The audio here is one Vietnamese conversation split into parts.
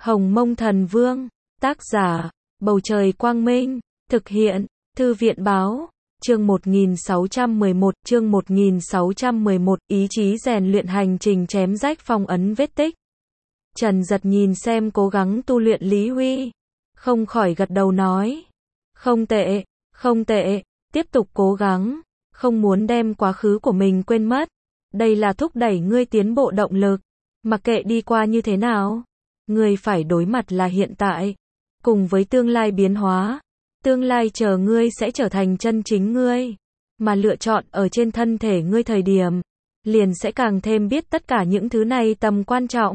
Hồng Mông Thần Vương, tác giả, Bầu Trời Quang Minh, thực hiện, Thư viện Báo, chương 1611, ý chí rèn luyện hành trình chém rách phong ấn vết tích. Trần Dật nhìn xem cố gắng tu luyện Lý Huy, không khỏi gật đầu nói, không tệ, không tệ, tiếp tục cố gắng, không muốn đem quá khứ của mình quên mất, đây là thúc đẩy ngươi tiến bộ động lực, mặc kệ đi qua như thế nào, ngươi phải đối mặt là hiện tại, cùng với tương lai biến hóa, tương lai chờ ngươi sẽ trở thành chân chính ngươi, mà lựa chọn ở trên thân thể ngươi thời điểm, liền sẽ càng thêm biết tất cả những thứ này tầm quan trọng.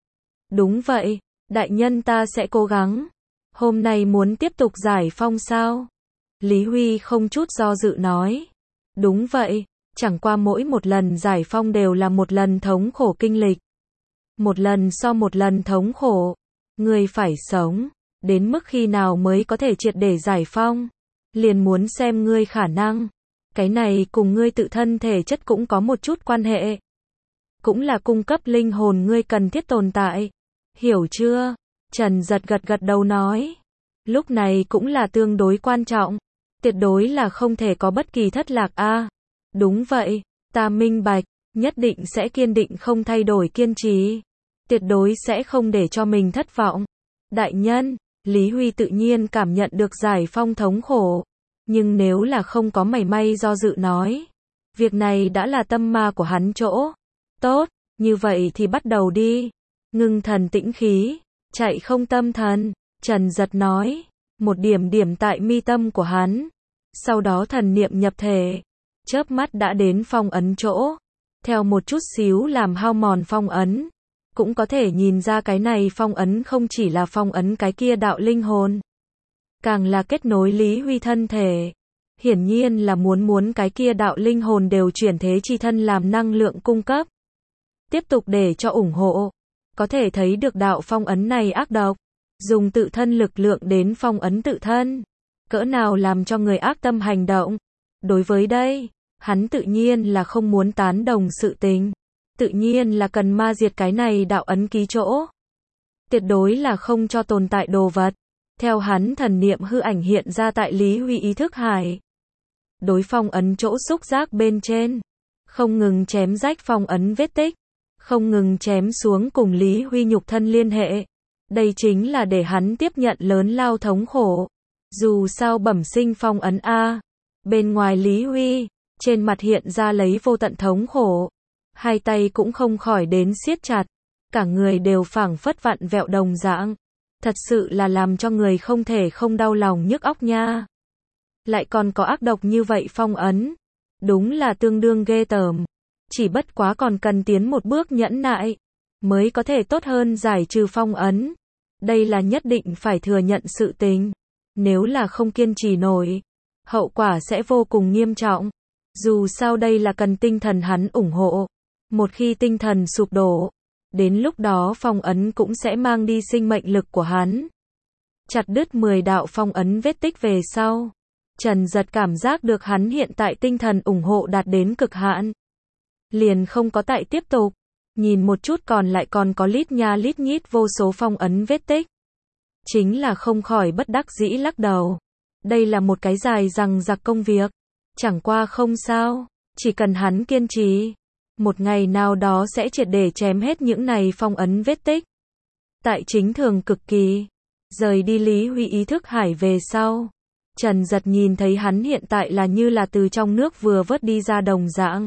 Đúng vậy, đại nhân ta sẽ cố gắng. Hôm nay muốn tiếp tục giải phong sao? Lý Huy không chút do dự nói. Đúng vậy, chẳng qua mỗi một lần giải phong đều là một lần thống khổ kinh lịch. Một lần so một lần thống khổ. Ngươi phải sống, đến mức khi nào mới có thể triệt để giải phong. Liền muốn xem ngươi khả năng. Cái này cùng ngươi tự thân thể chất cũng có một chút quan hệ. Cũng là cung cấp linh hồn ngươi cần thiết tồn tại. Hiểu chưa? Trần Dật gật đầu nói. Lúc này cũng là tương đối quan trọng. Tuyệt đối là không thể có bất kỳ thất lạc a. Đúng vậy, ta minh bạch, nhất định sẽ kiên định không thay đổi kiên trì. Tuyệt đối sẽ không để cho mình thất vọng. Đại nhân, Lý Huy tự nhiên cảm nhận được giải phong thống khổ. Nhưng nếu là không có mảy may do dự nói. Việc này đã là tâm ma của hắn chỗ. Tốt, như vậy thì bắt đầu đi. Ngưng thần tĩnh khí, chạy không tâm thần, Trần Dật nói, một điểm tại mi tâm của hắn. Sau đó thần niệm nhập thể, chớp mắt đã đến phong ấn chỗ. Theo một chút xíu làm hao mòn phong ấn, cũng có thể nhìn ra cái này phong ấn không chỉ là phong ấn cái kia đạo linh hồn, càng là kết nối Lý Huy thân thể. Hiển nhiên là muốn cái kia đạo linh hồn đều chuyển thế chi thân làm năng lượng cung cấp. Tiếp tục để cho ủng hộ. Có thể thấy được đạo phong ấn này ác độc, dùng tự thân lực lượng đến phong ấn tự thân, cỡ nào làm cho người ác tâm hành động. Đối với đây, hắn tự nhiên là không muốn tán đồng sự tình, tự nhiên là cần ma diệt cái này đạo ấn ký chỗ. Tuyệt đối là không cho tồn tại đồ vật. Theo hắn thần niệm hư ảnh hiện ra tại Lý Huy ý thức hải. Đối phong ấn chỗ xúc giác bên trên, không ngừng chém rách phong ấn vết tích. Không ngừng chém xuống cùng Lý Huy nhục thân liên hệ. Đây chính là để hắn tiếp nhận lớn lao thống khổ. Dù sao bẩm sinh phong ấn A. Bên ngoài Lý Huy, trên mặt hiện ra lấy vô tận thống khổ. Hai tay cũng không khỏi đến siết chặt. Cả người đều phảng phất vặn vẹo đồng dạng. Thật sự là làm cho người không thể không đau lòng nhức óc nha. Lại còn có ác độc như vậy phong ấn. Đúng là tương đương ghê tởm. Chỉ bất quá còn cần tiến một bước nhẫn nại, mới có thể tốt hơn giải trừ phong ấn. Đây là nhất định phải thừa nhận sự tình. Nếu là không kiên trì nổi, hậu quả sẽ vô cùng nghiêm trọng. Dù sao đây là cần tinh thần hắn ủng hộ. Một khi tinh thần sụp đổ, đến lúc đó phong ấn cũng sẽ mang đi sinh mệnh lực của hắn. Chặt đứt 10 đạo phong ấn vết tích về sau. Trần Dật cảm giác được hắn hiện tại tinh thần ủng hộ đạt đến cực hạn. Liền không có tại tiếp tục, nhìn một chút còn lại còn có lít nha lít nhít vô số phong ấn vết tích. Chính là không khỏi bất đắc dĩ lắc đầu. Đây là một cái dài dằng dặc công việc. Chẳng qua không sao, chỉ cần hắn kiên trì. Một ngày nào đó sẽ triệt để chém hết những này phong ấn vết tích. Tại chính thường cực kỳ, rời đi Lý Huy ý thức hải về sau. Trần Dật nhìn thấy hắn hiện tại là như là từ trong nước vừa vớt đi ra đồng dạng.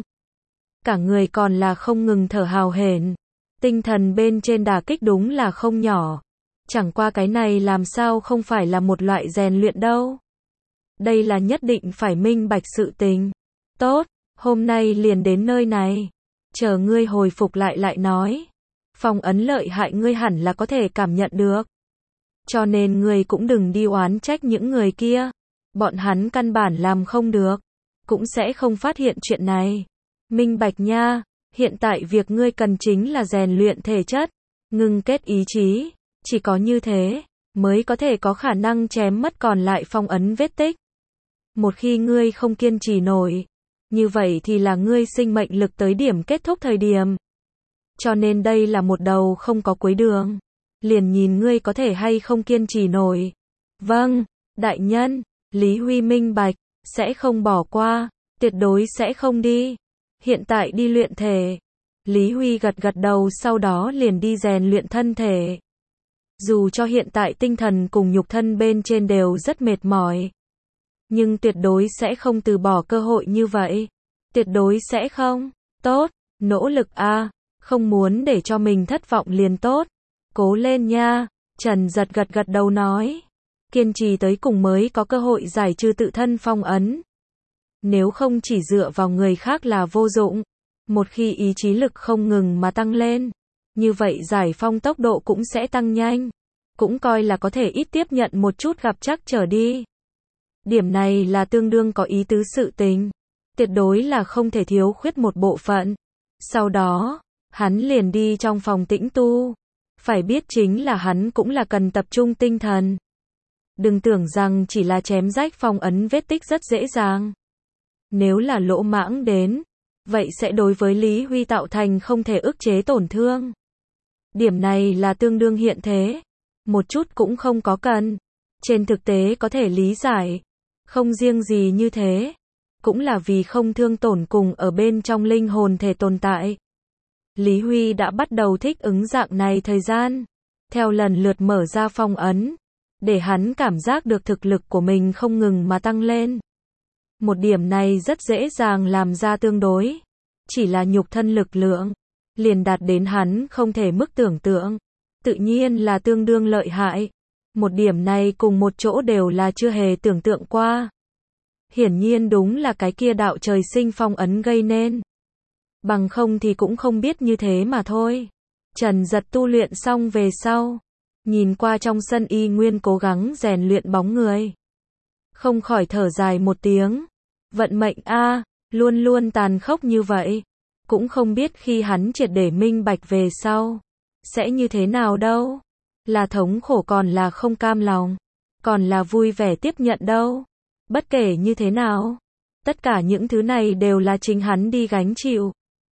Cả người còn là không ngừng thở hào hển. Tinh thần bên trên đả kích đúng là không nhỏ. Chẳng qua cái này làm sao không phải là một loại rèn luyện đâu. Đây là nhất định phải minh bạch sự tình. Tốt, hôm nay liền đến nơi này. Chờ ngươi hồi phục lại nói. Phong ấn lợi hại ngươi hẳn là có thể cảm nhận được. Cho nên ngươi cũng đừng đi oán trách những người kia. Bọn hắn căn bản làm không được. Cũng sẽ không phát hiện chuyện này. Minh bạch nha, hiện tại việc ngươi cần chính là rèn luyện thể chất, ngưng kết ý chí, chỉ có như thế, mới có thể có khả năng chém mất còn lại phong ấn vết tích. Một khi ngươi không kiên trì nổi, như vậy thì là ngươi sinh mệnh lực tới điểm kết thúc thời điểm. Cho nên đây là một đầu không có cuối đường. liền nhìn ngươi có thể hay không kiên trì nổi. Vâng, đại nhân, Lý Huy minh bạch, sẽ không bỏ qua, tuyệt đối sẽ không đi. Hiện tại đi luyện thể. Lý Huy gật gật đầu, sau đó liền đi rèn luyện thân thể. Dù cho hiện tại tinh thần cùng nhục thân bên trên đều rất mệt mỏi, nhưng tuyệt đối sẽ không từ bỏ cơ hội như vậy. Tuyệt đối sẽ không. Tốt, nỗ lực a, không muốn để cho mình thất vọng liền tốt. Cố lên nha, Trần Giật gật gật đầu nói. Kiên trì tới cùng mới có cơ hội giải trừ tự thân phong ấn. Nếu không chỉ dựa vào người khác là vô dụng. Một khi ý chí lực không ngừng mà tăng lên, như vậy giải phong tốc độ cũng sẽ tăng nhanh. Cũng coi là có thể ít tiếp nhận một chút gặp trắc trở đi. Điểm này là tương đương có ý tứ sự tình. Tuyệt đối là không thể thiếu khuyết một bộ phận. Sau đó, hắn liền đi trong phòng tĩnh tu. Phải biết chính là hắn cũng là cần tập trung tinh thần. Đừng tưởng rằng chỉ là chém rách phong ấn vết tích rất dễ dàng. Nếu là lỗ mãng đến, vậy sẽ đối với Lý Huy tạo thành không thể ức chế tổn thương. Điểm này là tương đương hiện thế. Một chút cũng không có cần. Trên thực tế có thể lý giải. Không riêng gì như thế. Cũng là vì không thương tổn cùng ở bên trong linh hồn thể tồn tại. Lý Huy đã bắt đầu thích ứng dạng này thời gian. Theo lần lượt mở ra phong ấn. Để hắn cảm giác được thực lực của mình không ngừng mà tăng lên. Một điểm này rất dễ dàng làm ra tương đối. Chỉ là nhục thân lực lượng. Liền đạt đến hắn không thể mức tưởng tượng. Tự nhiên là tương đương lợi hại. Một điểm này cùng một chỗ đều là chưa hề tưởng tượng qua. Hiển nhiên đúng là cái kia đạo trời sinh phong ấn gây nên. Bằng không thì cũng không biết như thế mà thôi. Trần Giật tu luyện xong về sau. Nhìn qua trong sân y nguyên cố gắng rèn luyện bóng người. Không khỏi thở dài một tiếng. Vận mệnh a, luôn luôn tàn khốc như vậy. Cũng không biết khi hắn triệt để minh bạch về sau. Sẽ như thế nào đâu. Là thống khổ còn là không cam lòng. Còn là vui vẻ tiếp nhận đâu. Bất kể như thế nào. Tất cả những thứ này đều là chính hắn đi gánh chịu.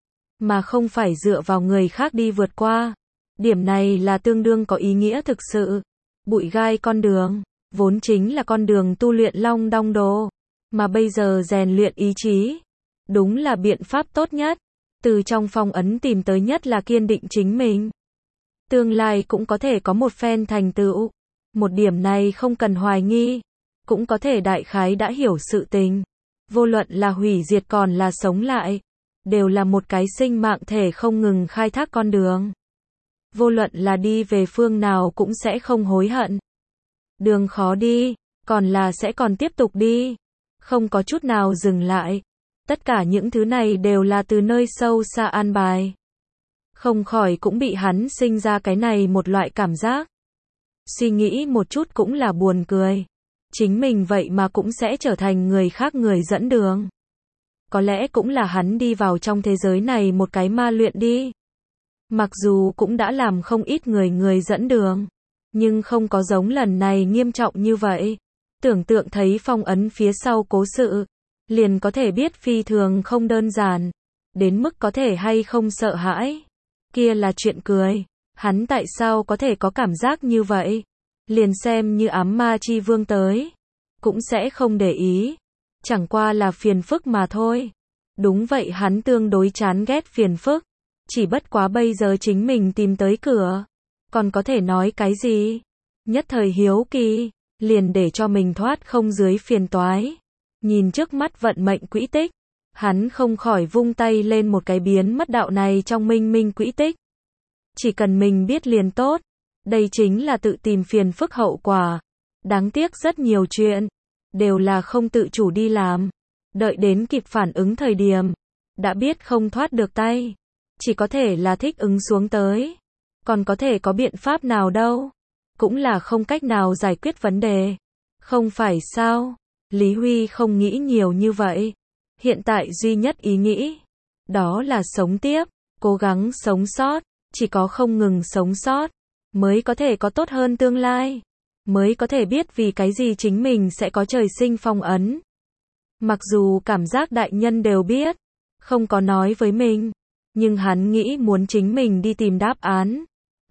Mà không phải dựa vào người khác đi vượt qua. Điểm này là tương đương có ý nghĩa thực sự. Bụi gai con đường. Vốn chính là con đường tu luyện long đong đồ. Mà bây giờ rèn luyện ý chí. Đúng là biện pháp tốt nhất. Từ trong phong ấn tìm tới nhất là kiên định chính mình. Tương lai cũng có thể có một phen thành tựu. Một điểm này không cần hoài nghi. Cũng có thể đại khái đã hiểu sự tình. Vô luận là hủy diệt còn là sống lại. Đều là một cái sinh mạng thể không ngừng khai thác con đường. Vô luận là đi về phương nào cũng sẽ không hối hận. Đường khó đi, còn là sẽ còn tiếp tục đi. Không có chút nào dừng lại. Tất cả những thứ này đều là từ nơi sâu xa an bài. Không khỏi cũng bị hắn sinh ra cái này một loại cảm giác. Suy nghĩ một chút cũng là buồn cười. Chính mình vậy mà cũng sẽ trở thành người khác người dẫn đường. Có lẽ cũng là hắn đi vào trong thế giới này một cái ma luyện đi. Mặc dù cũng đã làm không ít người dẫn đường. Nhưng không có giống lần này nghiêm trọng như vậy. Tưởng tượng thấy phong ấn phía sau cố sự. Liền có thể biết phi thường không đơn giản. Đến mức có thể hay không sợ hãi. Kia là chuyện cười. Hắn tại sao có thể có cảm giác như vậy? Liền xem như ám ma chi vương tới. Cũng sẽ không để ý. Chẳng qua là phiền phức mà thôi. Đúng vậy, hắn tương đối chán ghét phiền phức. Chỉ bất quá bây giờ chính mình tìm tới cửa. Còn có thể nói cái gì? Nhất thời hiếu kỳ. Liền để cho mình thoát không dưới phiền toái. Nhìn trước mắt vận mệnh quỹ tích. Hắn không khỏi vung tay lên một cái biến mất đạo này trong minh minh quỹ tích. Chỉ cần mình biết liền tốt. Đây chính là tự tìm phiền phức hậu quả. Đáng tiếc rất nhiều chuyện. Đều là không tự chủ đi làm. Đợi đến kịp phản ứng thời điểm. Đã biết không thoát được tay. Chỉ có thể là thích ứng xuống tới. Còn có thể có biện pháp nào đâu. Cũng là không cách nào giải quyết vấn đề. Không phải sao? Lý Huy không nghĩ nhiều như vậy. Hiện tại duy nhất ý nghĩ. Đó là sống tiếp. Cố gắng sống sót. Chỉ có không ngừng sống sót. Mới có thể có tốt hơn tương lai. Mới có thể biết vì cái gì chính mình sẽ có trời sinh phong ấn. Mặc dù cảm giác đại nhân đều biết. Không có nói với mình. Nhưng hắn nghĩ muốn chính mình đi tìm đáp án.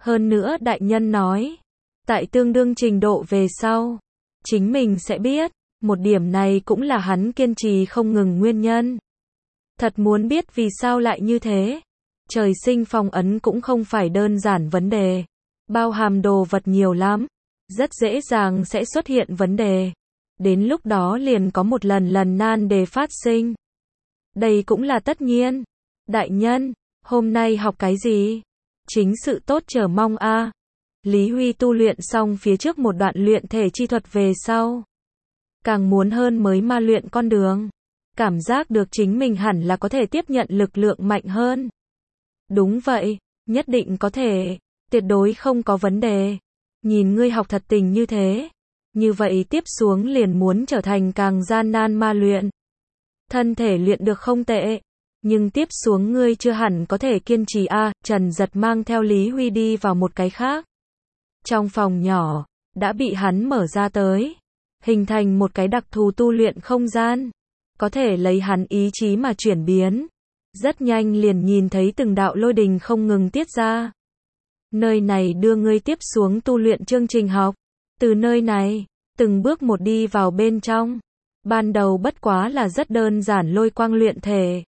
Hơn nữa đại nhân nói, tại tương đương trình độ về sau, chính mình sẽ biết, một điểm này cũng là hắn kiên trì không ngừng nguyên nhân. Thật muốn biết vì sao lại như thế. Trời sinh phong ấn cũng không phải đơn giản vấn đề, bao hàm đồ vật nhiều lắm, rất dễ dàng sẽ xuất hiện vấn đề. Đến lúc đó liền có một lần nan đề phát sinh. Đây cũng là tất nhiên. Đại nhân, hôm nay học cái gì? Chính sự tốt chờ mong a. Lý Huy tu luyện xong phía trước một đoạn luyện thể chi thuật về sau, càng muốn hơn mới ma luyện con đường. Cảm giác được chính mình hẳn là có thể tiếp nhận lực lượng mạnh hơn. Đúng vậy, nhất định có thể, tuyệt đối không có vấn đề. Nhìn ngươi học thật tình như thế, như vậy tiếp xuống liền muốn trở thành càng gian nan ma luyện. Thân thể luyện được không tệ, nhưng tiếp xuống ngươi chưa hẳn có thể kiên trì a. Trần Giật mang theo Lý Huy đi vào một cái khác. Trong phòng nhỏ, đã bị hắn mở ra tới, hình thành một cái đặc thù tu luyện không gian, có thể lấy hắn ý chí mà chuyển biến. Rất nhanh liền nhìn thấy từng đạo lôi đình không ngừng tiết ra. Nơi này đưa ngươi tiếp xuống tu luyện chương trình học. Từ nơi này, từng bước một đi vào bên trong. Ban đầu bất quá là rất đơn giản lôi quang luyện thể.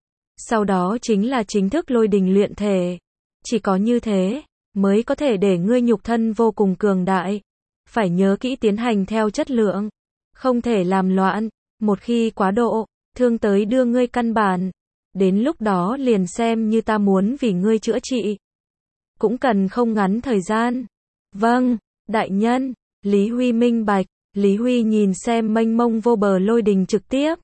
Sau đó chính là chính thức lôi đình luyện thể. Chỉ có như thế, mới có thể để ngươi nhục thân vô cùng cường đại. Phải nhớ kỹ tiến hành theo chất lượng. Không thể làm loạn. Một khi quá độ, thương tới đưa ngươi căn bản. Đến lúc đó liền xem như ta muốn vì ngươi chữa trị. Cũng cần không ngắn thời gian. Vâng, đại nhân. Lý Huy minh bạch. Lý Huy nhìn xem mênh mông vô bờ lôi đình trực tiếp.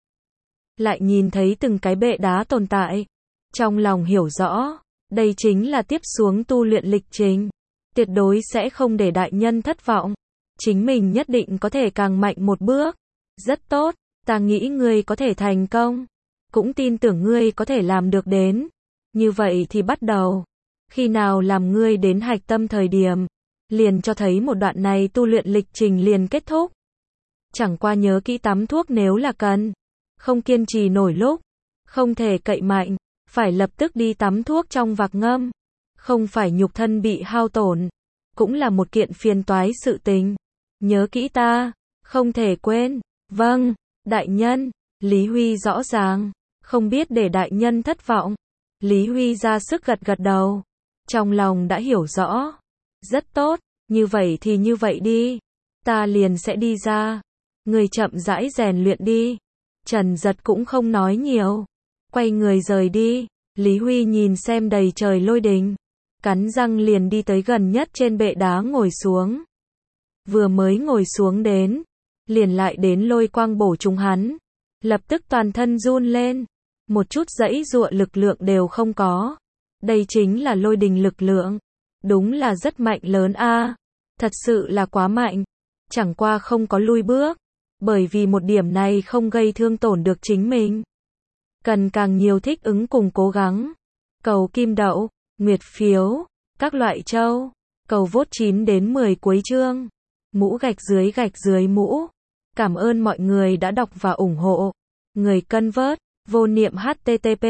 Lại nhìn thấy từng cái bệ đá tồn tại. Trong lòng hiểu rõ, đây chính là tiếp xuống tu luyện lịch trình. Tuyệt đối sẽ không để đại nhân thất vọng. Chính mình nhất định có thể càng mạnh một bước. Rất tốt, ta nghĩ ngươi có thể thành công. Cũng tin tưởng ngươi có thể làm được đến. Như vậy thì bắt đầu. Khi nào làm ngươi đến hạch tâm thời điểm, liền cho thấy một đoạn này tu luyện lịch trình liền kết thúc. Chẳng qua nhớ kỹ tắm thuốc nếu là cần. Không kiên trì nổi lúc, không thể cậy mạnh, phải lập tức đi tắm thuốc trong vạc ngâm. Không phải nhục thân bị hao tổn, cũng là một kiện phiền toái sự tình. Nhớ kỹ ta, không thể quên. Vâng, đại nhân. Lý Huy rõ ràng, không biết để đại nhân thất vọng. Lý Huy ra sức gật gật đầu. Trong lòng đã hiểu rõ. Rất tốt, như vậy thì như vậy đi. Ta liền sẽ đi ra. Người chậm rãi rèn luyện đi. Trần Giật cũng không nói nhiều. Quay người rời đi. Lý Huy nhìn xem đầy trời lôi đình. Cắn răng liền đi tới gần nhất trên bệ đá ngồi xuống. Vừa mới ngồi xuống đến, liền lại đến lôi quang bổ trúng hắn. Lập tức toàn thân run lên. Một chút giãy giụa lực lượng đều không có. Đây chính là lôi đình lực lượng. Đúng là rất mạnh lớn a. Thật sự là quá mạnh. Chẳng qua không có lui bước. Bởi vì một điểm này không gây thương tổn được chính mình. Cần càng nhiều thích ứng cùng cố gắng. Cầu kim đậu, nguyệt phiếu, các loại châu. Cầu vote 9 đến 10 cuối chương. Mũ gạch dưới mũ. Cảm ơn mọi người đã đọc và ủng hộ. Người cân vớt, vô niệm http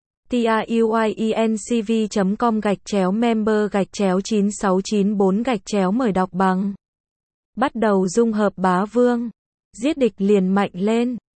tiuyecv.com/member/9694- mời đọc bằng. Bắt đầu dung hợp bá vương. Giết địch liền mạnh lên.